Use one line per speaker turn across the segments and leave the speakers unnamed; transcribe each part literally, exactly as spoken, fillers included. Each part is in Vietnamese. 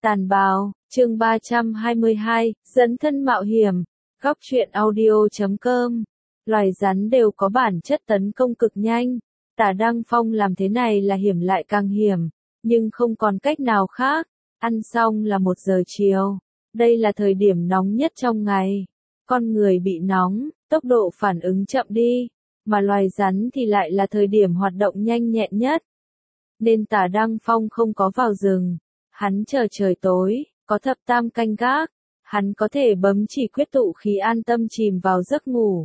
Tàn bào, chương ba trăm hai mươi hai, dấn thân mạo hiểm, góc truyện audio chấm com. Loài rắn đều có bản chất tấn công cực nhanh. Tả Đăng Phong làm thế này là hiểm lại càng hiểm, nhưng không còn cách nào khác. Ăn xong là một giờ chiều. Đây là thời điểm nóng nhất trong ngày. Con người bị nóng, tốc độ phản ứng chậm đi, mà loài rắn thì lại là thời điểm hoạt động nhanh nhẹn nhất. Nên Tả Đăng Phong không có vào rừng. Hắn chờ trời tối, có thập tam canh gác, hắn có thể bấm chỉ quyết tụ khí an tâm chìm vào giấc ngủ.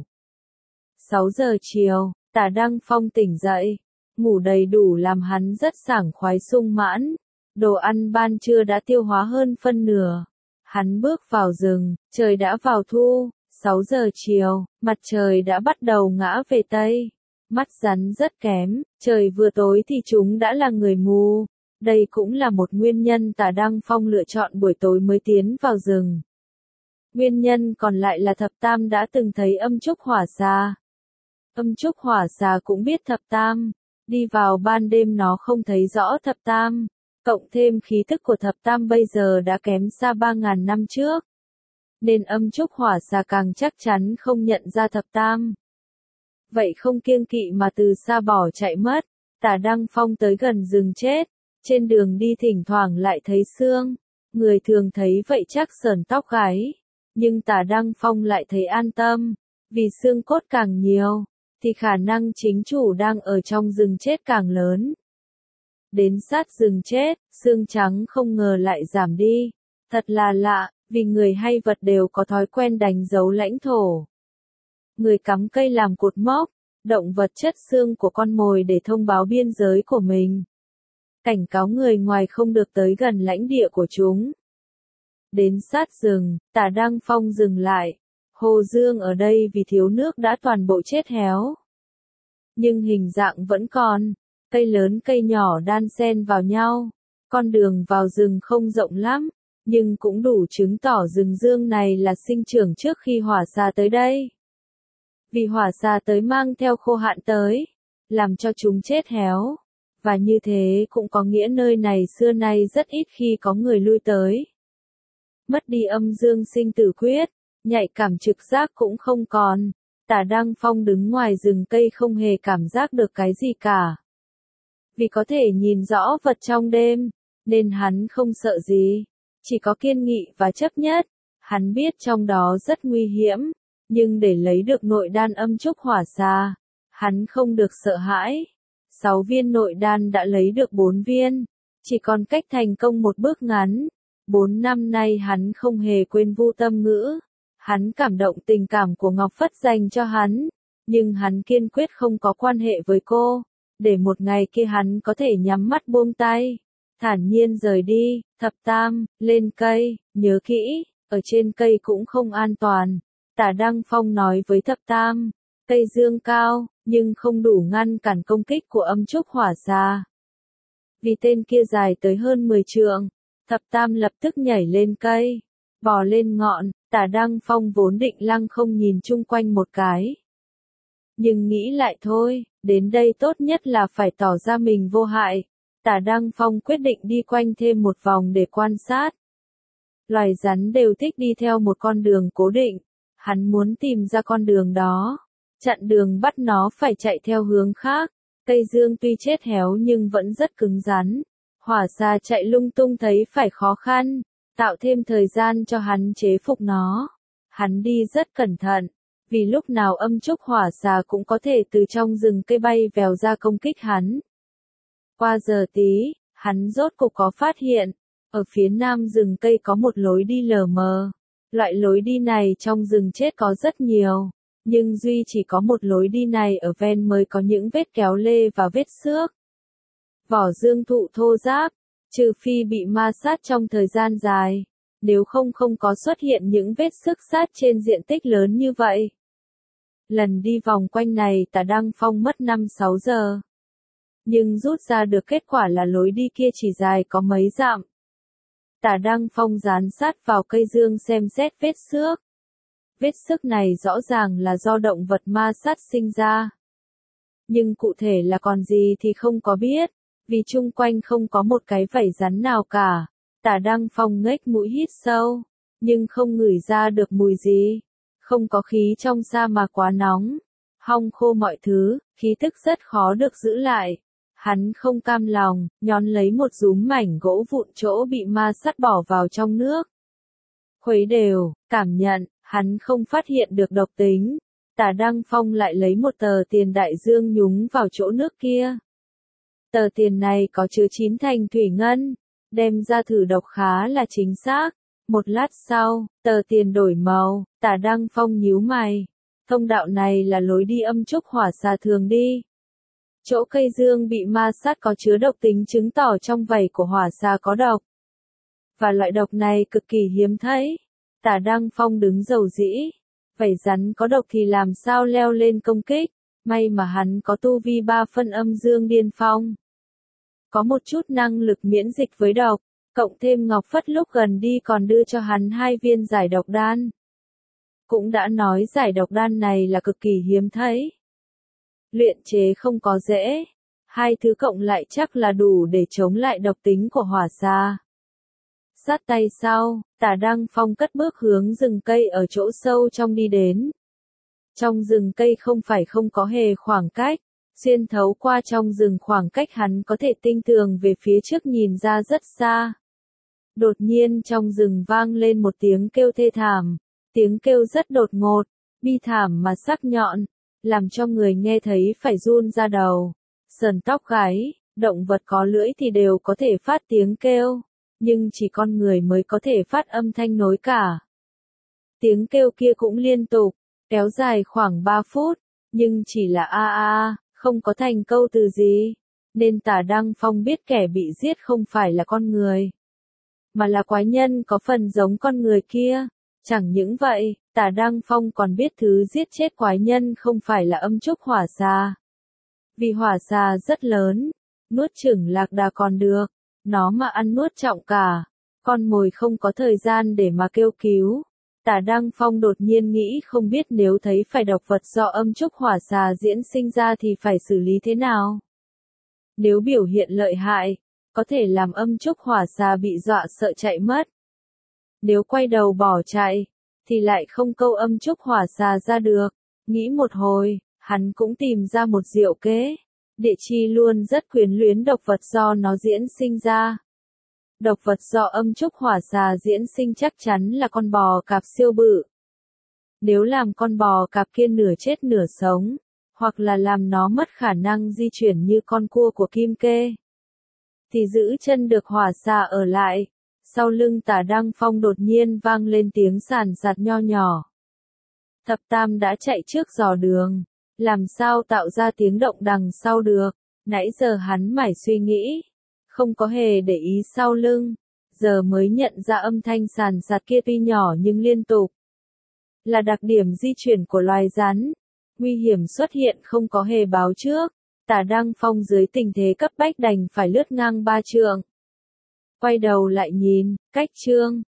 sáu giờ chiều, Tả Đăng Phong tỉnh dậy, ngủ đầy đủ làm hắn rất sảng khoái sung mãn, đồ ăn ban trưa đã tiêu hóa hơn phân nửa. Hắn bước vào rừng, trời đã vào thu, sáu giờ chiều, mặt trời đã bắt đầu ngã về Tây. Mắt rắn rất kém, trời vừa tối thì chúng đã là người mù. Đây cũng là một nguyên nhân Tả Đăng Phong lựa chọn buổi tối mới tiến vào rừng. Nguyên nhân còn lại là thập tam đã từng thấy âm trúc hỏa xà. Âm trúc hỏa xà cũng biết thập tam, đi vào ban đêm nó không thấy rõ thập tam, cộng thêm khí tức của thập tam bây giờ đã kém xa ba ngàn năm trước. Nên âm trúc hỏa xà càng chắc chắn không nhận ra thập tam. Vậy không kiêng kỵ mà từ xa bỏ chạy mất, Tả Đăng Phong tới gần rừng chết. Trên đường đi thỉnh thoảng lại thấy xương, người thường thấy vậy chắc sởn tóc gáy, nhưng Tả Đăng Phong lại thấy an tâm, vì xương cốt càng nhiều, thì khả năng chính chủ đang ở trong rừng chết càng lớn. Đến sát rừng chết, xương trắng không ngờ lại giảm đi, thật là lạ, vì người hay vật đều có thói quen đánh dấu lãnh thổ. Người cắm cây làm cột mốc, động vật chất xương của con mồi để thông báo biên giới của mình. Cảnh cáo người ngoài không được tới gần lãnh địa của chúng. Đến sát rừng, Tả Đăng Phong dừng lại. Hồ Dương ở đây vì thiếu nước đã toàn bộ chết héo. Nhưng hình dạng vẫn còn, cây lớn cây nhỏ đan xen vào nhau. Con đường vào rừng không rộng lắm, nhưng cũng đủ chứng tỏ rừng dương này là sinh trưởng trước khi hỏa xà tới đây. Vì hỏa xà tới mang theo khô hạn tới, làm cho chúng chết héo. Và như thế cũng có nghĩa nơi này xưa nay rất ít khi có người lui tới. Mất đi âm dương sinh tử quyết, nhạy cảm trực giác cũng không còn. Tả Đăng Phong đứng ngoài rừng cây không hề cảm giác được cái gì cả. Vì có thể nhìn rõ vật trong đêm, nên hắn không sợ gì, chỉ có kiên nghị và chấp nhất. Hắn biết trong đó rất nguy hiểm, nhưng để lấy được nội đan âm trúc hỏa xà, hắn không được sợ hãi. Sáu viên nội đan đã lấy được bốn viên, chỉ còn cách thành công một bước ngắn. Bốn năm nay hắn không hề quên Vu Tâm Ngữ. Hắn cảm động tình cảm của Ngọc Phất dành cho hắn, nhưng hắn kiên quyết không có quan hệ với cô, để một ngày kia hắn có thể nhắm mắt buông tay, thản nhiên rời đi. Thập tam, lên cây, nhớ kỹ, ở trên cây cũng không an toàn. Tả Đăng Phong nói với thập tam, cây dương cao, nhưng không đủ ngăn cản công kích của âm trúc hỏa xà. Vì tên kia dài tới hơn mười trượng, thập tam lập tức nhảy lên cây, bò lên ngọn. Tả Đăng Phong vốn định lăng không nhìn chung quanh một cái. Nhưng nghĩ lại thôi, đến đây tốt nhất là phải tỏ ra mình vô hại. Tả Đăng Phong quyết định đi quanh thêm một vòng để quan sát. Loài rắn đều thích đi theo một con đường cố định, hắn muốn tìm ra con đường đó. Chặn đường bắt nó phải chạy theo hướng khác. Cây dương tuy chết héo nhưng vẫn rất cứng rắn. Hỏa xà chạy lung tung thấy phải khó khăn, tạo thêm thời gian cho hắn chế phục nó. Hắn đi rất cẩn thận, vì lúc nào âm trúc hỏa xà cũng có thể từ trong rừng cây bay vèo ra công kích hắn. Qua giờ tí, hắn rốt cục có phát hiện, ở phía nam rừng cây có một lối đi lờ mờ. Loại lối đi này trong rừng chết có rất nhiều. Nhưng duy chỉ có một lối đi này ở ven mới có những vết kéo lê và vết xước. Vỏ dương thụ thô ráp, trừ phi bị ma sát trong thời gian dài, nếu không không có xuất hiện những vết xước sát trên diện tích lớn như vậy. Lần đi vòng quanh này Tả Đăng Phong mất năm sáu giờ. Nhưng rút ra được kết quả là lối đi kia chỉ dài có mấy dặm. Tả Đăng Phong dán sát vào cây dương xem xét vết xước. Vết xước này rõ ràng là do động vật ma sát sinh ra. Nhưng cụ thể là còn gì thì không có biết, vì chung quanh không có một cái vảy rắn nào cả. Tả Đăng Phong ngếch mũi hít sâu, nhưng không ngửi ra được mùi gì. Không có khí trong sa mà quá nóng, hong khô mọi thứ, khí tức rất khó được giữ lại. Hắn không cam lòng, nhón lấy một dúm mảnh gỗ vụn chỗ bị ma sát bỏ vào trong nước. Khuấy đều, cảm nhận, hắn không phát hiện được độc tính. Tả Đăng Phong lại lấy một tờ tiền đại dương nhúng vào chỗ nước kia. Tờ tiền này có chứa chín thành thủy ngân, đem ra thử độc khá là chính xác. Một lát sau, tờ tiền đổi màu, Tả Đăng Phong nhíu mày. Thông đạo này là lối đi âm trúc hỏa xà thường đi. Chỗ cây dương bị ma sát có chứa độc tính chứng tỏ trong vảy của hỏa xà có độc. Và loại độc này cực kỳ hiếm thấy. Tả Đăng Phong đứng dầu dĩ. Vảy rắn có độc thì làm sao leo lên công kích. May mà hắn có tu vi ba phân âm dương điên phong. Có một chút năng lực miễn dịch với độc. Cộng thêm Ngọc Phất lúc gần đi còn đưa cho hắn hai viên giải độc đan. Cũng đã nói giải độc đan này là cực kỳ hiếm thấy. Luyện chế không có dễ. Hai thứ cộng lại chắc là đủ để chống lại độc tính của hỏa xà. Sát tay sau, Tả Đăng Phong cất bước hướng rừng cây ở chỗ sâu trong đi đến. Trong rừng cây không phải không có hề khoảng cách. Xuyên thấu qua trong rừng khoảng cách hắn có thể tinh tường về phía trước nhìn ra rất xa. Đột nhiên trong rừng vang lên một tiếng kêu thê thảm. Tiếng kêu rất đột ngột, bi thảm mà sắc nhọn, làm cho người nghe thấy phải run ra đầu, sờn tóc gáy. Động vật có lưỡi thì đều có thể phát tiếng kêu, nhưng chỉ con người mới có thể phát âm thanh nối cả. Tiếng kêu kia cũng liên tục, kéo dài khoảng ba phút, nhưng chỉ là a a, không có thành câu từ gì, nên Tả Đăng Phong biết kẻ bị giết không phải là con người, mà là quái nhân có phần giống con người kia. Chẳng những vậy, Tả Đăng Phong còn biết thứ giết chết quái nhân không phải là âm trúc hỏa xà. Vì hỏa xà rất lớn, nuốt chửng lạc đà còn được, nó mà ăn nuốt trọng cả, con mồi không có thời gian để mà kêu cứu. Tả Đăng Phong đột nhiên nghĩ không biết nếu thấy phải độc vật do âm trúc hỏa xà diễn sinh ra thì phải xử lý thế nào. Nếu biểu hiện lợi hại, có thể làm âm trúc hỏa xà bị dọa sợ chạy mất. Nếu quay đầu bỏ chạy, thì lại không câu âm trúc hỏa xà ra được. Nghĩ một hồi, hắn cũng tìm ra một diệu kế. Địa chi luôn rất quyến luyến độc vật do nó diễn sinh ra. Độc vật do âm trúc hỏa xà diễn sinh chắc chắn là con bò cạp siêu bự. Nếu làm con bò cạp kia nửa chết nửa sống, hoặc là làm nó mất khả năng di chuyển như con cua của Kim Kê, thì giữ chân được hỏa xà ở lại. Sau lưng Tả Đăng Phong đột nhiên vang lên tiếng sàn sạt nho nhỏ. Thập Tam đã chạy trước dò đường, làm sao tạo ra tiếng động đằng sau được. Nãy giờ hắn mải suy nghĩ, không có hề để ý sau lưng, giờ mới nhận ra âm thanh sàn sạt kia tuy nhỏ nhưng liên tục. Là đặc điểm di chuyển của loài rắn. Nguy hiểm xuất hiện không có hề báo trước. Tả Đăng Phong dưới tình thế cấp bách đành phải lướt ngang ba trượng. Quay đầu lại nhìn, cách trương,